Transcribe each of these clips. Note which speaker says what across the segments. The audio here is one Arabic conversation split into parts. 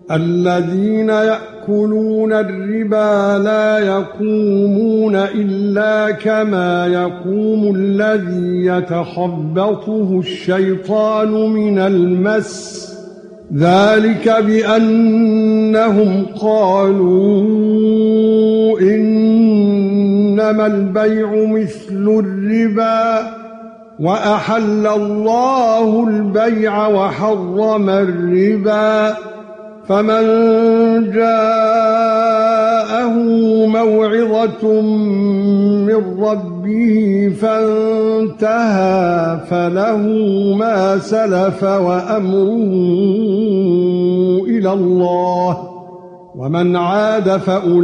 Speaker 1: الذين يأكلون الربا لا يقومون إلا كما يقوم الذي يتخبطه الشيطان من المس ذلك بأنهم قالوا إنما البيع مثل الربا وأحل الله البيع وحرم الربا فمن جاءه موعظة من ربه فانتهى فله ما سلف وأمره إلى الله ومن عاد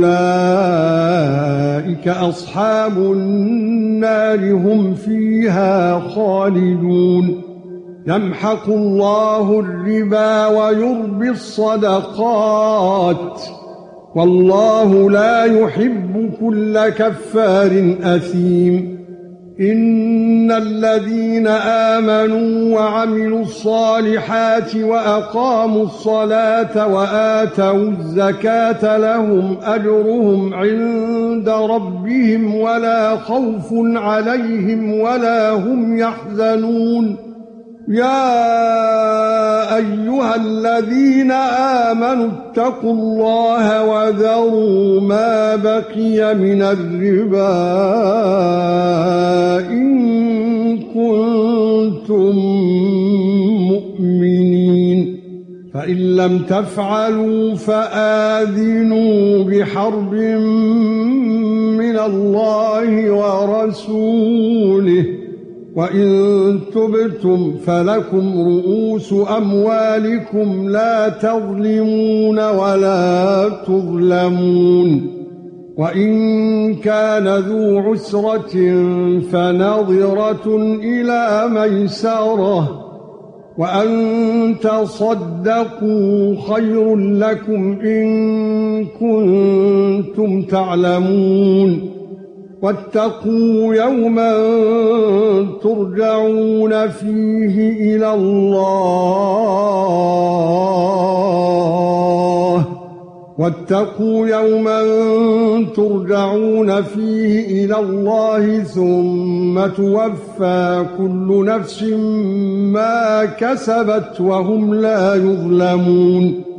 Speaker 1: فأولئك أصحاب النار هم فيها خالدون يمحق الله الربا ويربي الصدقات والله لا يحب كل كفار أثيم إن الذين آمنوا وعملوا الصالحات وأقاموا الصلاة وآتوا الزكاة لهم أجرهم عند ربهم ولا خوف عليهم ولا هم يحزنون يا ايها الذين امنوا اتقوا الله وذروا ما بقي من الربا ان كنتم مؤمنين فان لم تفعلوا فآذنوا بحرب من الله ورسوله وَإِن تُبْتُمْ فَلَكُمْ رُءُوسُ أَمْوَالِكُمْ لا تظلمون ولا تظلمون وَإِن كَانَ ذُو عُسْرَةٍ فَنَظِرَةٌ إِلَى مَيْسَرَةٍ وَأَن تَصَدَّقُوا خَيْرٌ لَّكُمْ إِن كُنتُمْ تَعْلَمُونَ واتقوا يوما ترجعون فيه إلى الله ثم توفى كل نفس ما كسبت وهم لا يظلمون